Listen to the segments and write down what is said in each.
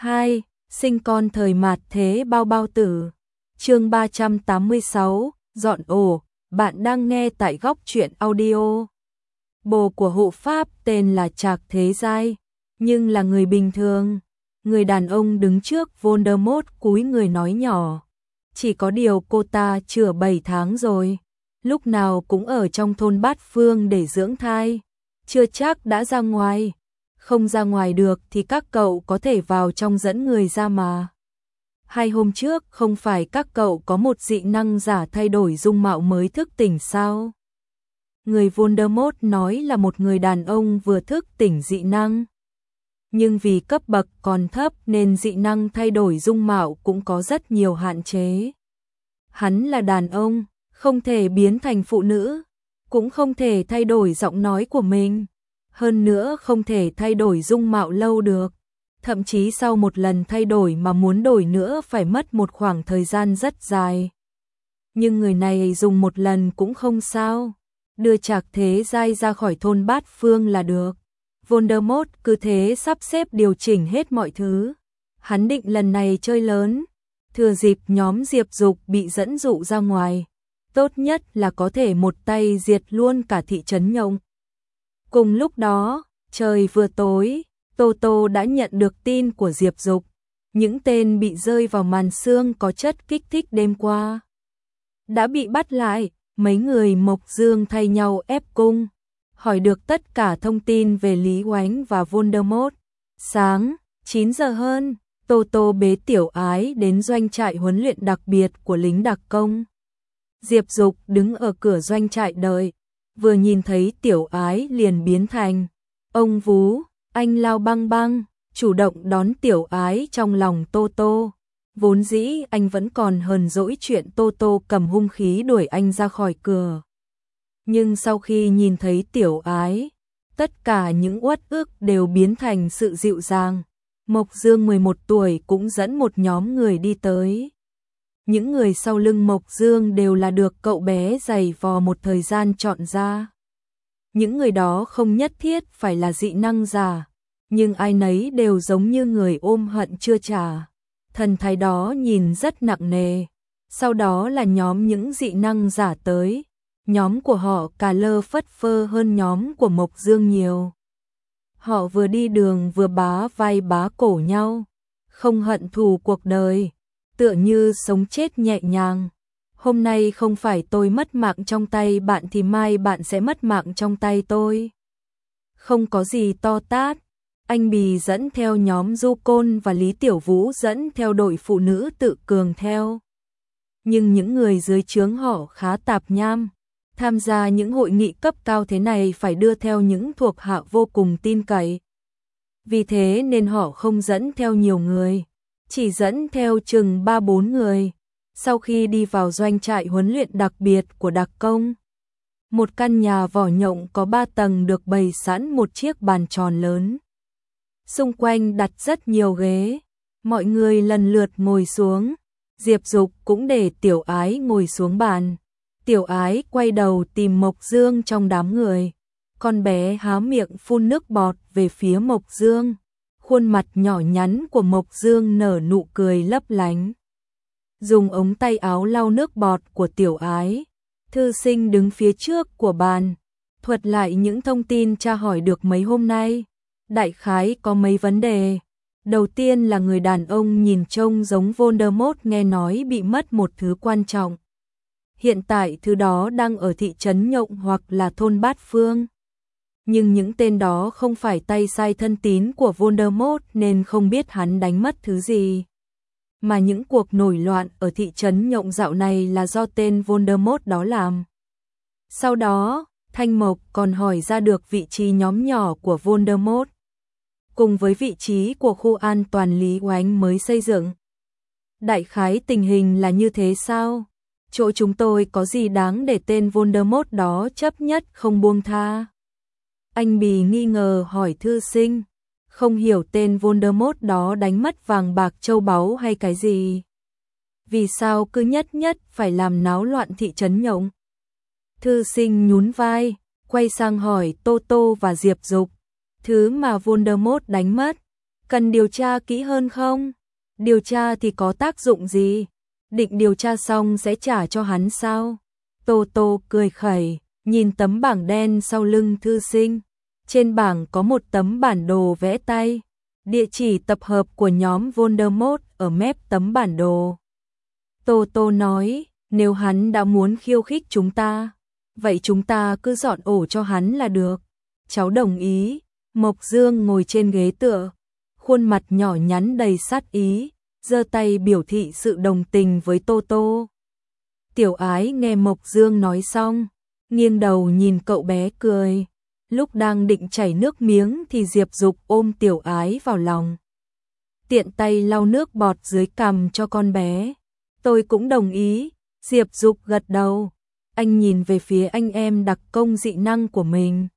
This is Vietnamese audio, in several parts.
2. Sinh con thời mạt thế bao bao tử. Chương 386, dọn ổ. Bạn đang nghe tại Góc Truyện Audio. Bồ của hộ pháp tên là Trạc Thế Giai, nhưng là người bình thường. Người đàn ông đứng trước Voldemort cúi người nói nhỏ. Chỉ có điều cô ta chữa 7 tháng rồi, lúc nào cũng ở trong thôn Bát Phương để dưỡng thai, chưa chắc đã ra ngoài. Không ra ngoài được thì các cậu có thể vào trong dẫn người ra mà. 2 hôm trước không phải các cậu có một dị năng giả thay đổi dung mạo mới thức tỉnh sao? Người Voldemort nói là một người đàn ông vừa thức tỉnh dị năng. Nhưng vì cấp bậc còn thấp nên dị năng thay đổi dung mạo cũng có rất nhiều hạn chế. Hắn là đàn ông, không thể biến thành phụ nữ, cũng không thể thay đổi giọng nói của mình. Hơn nữa không thể thay đổi dung mạo lâu được. Thậm chí sau một lần thay đổi mà muốn đổi nữa phải mất một khoảng thời gian rất dài. Nhưng người này dùng một lần cũng không sao. Đưa Trạc Thế Giai ra khỏi thôn Bát Phương là được. Voldemort cứ thế sắp xếp điều chỉnh hết mọi thứ. Hắn định lần này chơi lớn. Thừa dịp nhóm Diệp Dục bị dẫn dụ ra ngoài. Tốt nhất là có thể một tay diệt luôn cả thị trấn Nhộng. Cùng lúc đó, trời vừa tối, Tô Tô đã nhận được tin của Diệp Dục. Những tên bị rơi vào màn xương có chất kích thích đêm qua đã bị bắt lại. Mấy người Mộc Dương thay nhau ép cung, hỏi được tất cả thông tin về Lý Oánh và Voldemort. Sáng 9 giờ hơn, Tô Tô bế Tiểu Ái đến doanh trại huấn luyện đặc biệt của lính đặc công. Diệp Dục đứng ở cửa doanh trại đợi, vừa nhìn thấy Tiểu Ái liền biến thành ông vú. Anh lao băng băng, chủ động đón Tiểu Ái trong lòng Tô Tô. Vốn dĩ anh vẫn còn hờn dỗi chuyện Tô Tô cầm hung khí đuổi anh ra khỏi cửa. Nhưng sau khi nhìn thấy Tiểu Ái, tất cả những uất ức đều biến thành sự dịu dàng. Mộc Dương 11 tuổi cũng dẫn một nhóm người đi tới. Những người sau lưng Mộc Dương đều là được cậu bé giày vò một thời gian chọn ra. Những người đó không nhất thiết phải là dị năng giả, nhưng ai nấy đều giống như người ôm hận chưa trả. Thần thái đó nhìn rất nặng nề. Sau đó là nhóm những dị năng giả tới. Nhóm của họ cà lơ phất phơ hơn nhóm của Mộc Dương nhiều. Họ vừa đi đường vừa bá vai bá cổ nhau, không hận thù cuộc đời, tựa như sống chết nhẹ nhàng. Hôm nay không phải tôi mất mạng trong tay bạn thì mai bạn sẽ mất mạng trong tay tôi. Không có gì to tát. Anh Bì dẫn theo nhóm Du Côn và Lý Tiểu Vũ dẫn theo đội phụ nữ tự cường theo. Nhưng những người dưới trướng họ khá tạp nham. Tham gia những hội nghị cấp cao thế này phải đưa theo những thuộc hạ vô cùng tin cậy. Vì thế nên họ không dẫn theo nhiều người, chỉ dẫn theo chừng 3-4 người. Sau khi đi vào doanh trại huấn luyện đặc biệt của đặc công, một căn nhà vỏ nhộng có 3 tầng được bày sẵn một chiếc bàn tròn lớn. Xung quanh đặt rất nhiều ghế, mọi người lần lượt ngồi xuống. Diệp Dục cũng để Tiểu Ái ngồi xuống bàn. Tiểu Ái quay đầu tìm Mộc Dương trong đám người. Con bé há miệng phun nước bọt về phía Mộc Dương. Khuôn mặt nhỏ nhắn của Mộc Dương nở nụ cười lấp lánh. Dùng ống tay áo lau nước bọt của Tiểu Ái. Thư sinh đứng phía trước của bàn, thuật lại những thông tin tra hỏi được mấy hôm nay. Đại khái có mấy vấn đề. Đầu tiên là người đàn ông nhìn trông giống Voldemort nghe nói bị mất một thứ quan trọng. Hiện tại thứ đó đang ở thị trấn Nhộng hoặc là thôn Bát Phương. Nhưng những tên đó không phải tay sai thân tín của Voldemort nên không biết hắn đánh mất thứ gì. Mà những cuộc nổi loạn ở thị trấn Nhộng dạo này là do tên Voldemort đó làm. Sau đó, Thanh Mộc còn hỏi ra được vị trí nhóm nhỏ của Voldemort, cùng với vị trí của khu an toàn Lý Oánh mới xây dựng. Đại khái tình hình là như thế sao? Chỗ chúng tôi có gì đáng để tên Voldemort đó chấp nhất không buông tha? Anh Bì nghi ngờ hỏi thư sinh, không hiểu tên Voldemort đó đánh mất vàng bạc châu báu hay cái gì? Vì sao cứ nhất phải làm náo loạn thị trấn Nhộng? Thư sinh nhún vai, quay sang hỏi Tô Tô và Diệp Dục. Thứ mà Voldemort đánh mất Cần điều tra kỹ hơn không? Điều tra thì có tác dụng gì? Định điều tra xong sẽ trả cho hắn sao? Tô Tô cười khẩy, nhìn tấm bảng đen sau lưng thư sinh. Trên bảng có một tấm bản đồ vẽ tay, địa chỉ tập hợp của nhóm Voldemort ở mép tấm bản đồ. Tô Tô nói, nếu hắn đã muốn khiêu khích chúng ta, vậy chúng ta cứ dọn ổ cho hắn là được. Cháu đồng ý. Mộc Dương ngồi trên ghế tựa, khuôn mặt nhỏ nhắn đầy sát ý, giơ tay biểu thị sự đồng tình với Tô Tô. Tiểu Ái nghe Mộc Dương nói xong, nghiêng đầu nhìn cậu bé cười. Lúc đang định chảy nước miếng thì Diệp Dục ôm Tiểu Ái vào lòng, tiện tay lau nước bọt dưới cằm cho con bé. Tôi cũng đồng ý. Diệp Dục gật đầu. Anh nhìn về phía anh em đặc công dị năng của mình.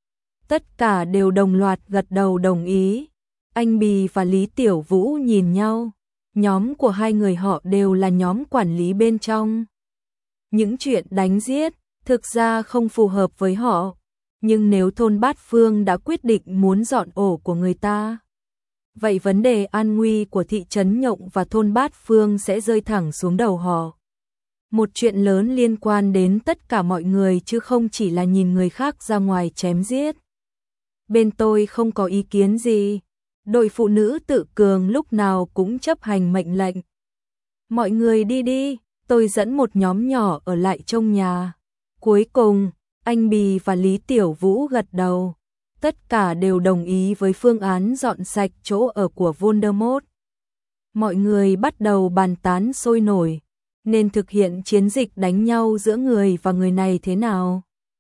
Tất cả đều đồng loạt gật đầu đồng ý. Anh Bì và Lý Tiểu Vũ nhìn nhau. Nhóm của hai người họ đều là nhóm quản lý bên trong. Những chuyện đánh giết thực ra không phù hợp với họ. Nhưng nếu thôn Bát Phương đã quyết định muốn dọn ổ của người ta, vậy vấn đề an nguy của thị trấn Nhộng và thôn Bát Phương sẽ rơi thẳng xuống đầu họ. Một chuyện lớn liên quan đến tất cả mọi người chứ không chỉ là nhìn người khác ra ngoài chém giết. Bên tôi không có ý kiến gì. Đội phụ nữ tự cường lúc nào cũng chấp hành mệnh lệnh. Mọi người đi đi, tôi dẫn một nhóm nhỏ ở lại trong nhà. Cuối cùng, anh Bì và Lý Tiểu Vũ gật đầu. Tất cả đều đồng ý với phương án dọn sạch chỗ ở của Voldemort. Mọi người bắt đầu bàn tán sôi nổi, nên thực hiện chiến dịch đánh nhau giữa người và người này thế nào.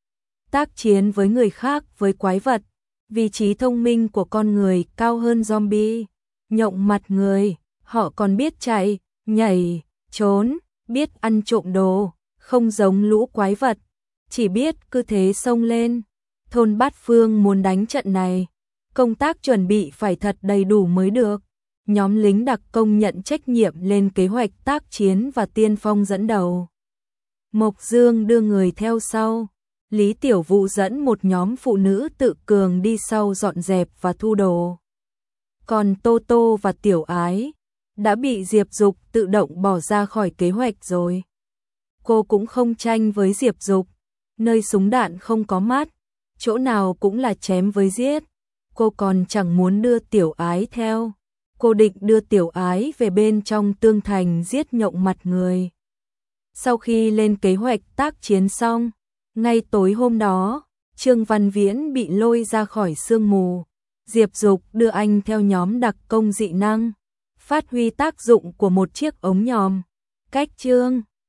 Tác chiến với người khác với quái vật, vị trí thông minh của con người cao hơn zombie. Nhộng mặt người, họ còn biết chạy, nhảy, trốn, biết ăn trộm đồ, không giống lũ quái vật, chỉ biết cứ thế xông lên. Thôn Bát Phương muốn đánh trận này, công tác chuẩn bị phải thật đầy đủ mới được. Nhóm lính đặc công nhận trách nhiệm lên kế hoạch tác chiến và tiên phong dẫn đầu. Mộc Dương đưa người theo sau. Lý Tiểu Vũ dẫn một nhóm phụ nữ tự cường đi sau dọn dẹp và thu đồ. Còn Tô Tô và Tiểu Ái đã bị Diệp Dục tự động bỏ ra khỏi kế hoạch rồi. Cô cũng không tranh với Diệp Dục, nơi súng đạn không có mắt, chỗ nào cũng là chém với giết. Cô còn chẳng muốn đưa Tiểu Ái theo. Cô định đưa Tiểu Ái về bên trong tương thành giết Nhộng mặt người. Sau khi lên kế hoạch tác chiến xong, ngay tối hôm đó, Trương Văn Viễn bị lôi ra khỏi sương mù. Diệp Dục đưa anh theo nhóm đặc công dị năng, phát huy tác dụng của một chiếc ống nhòm. Cách Trương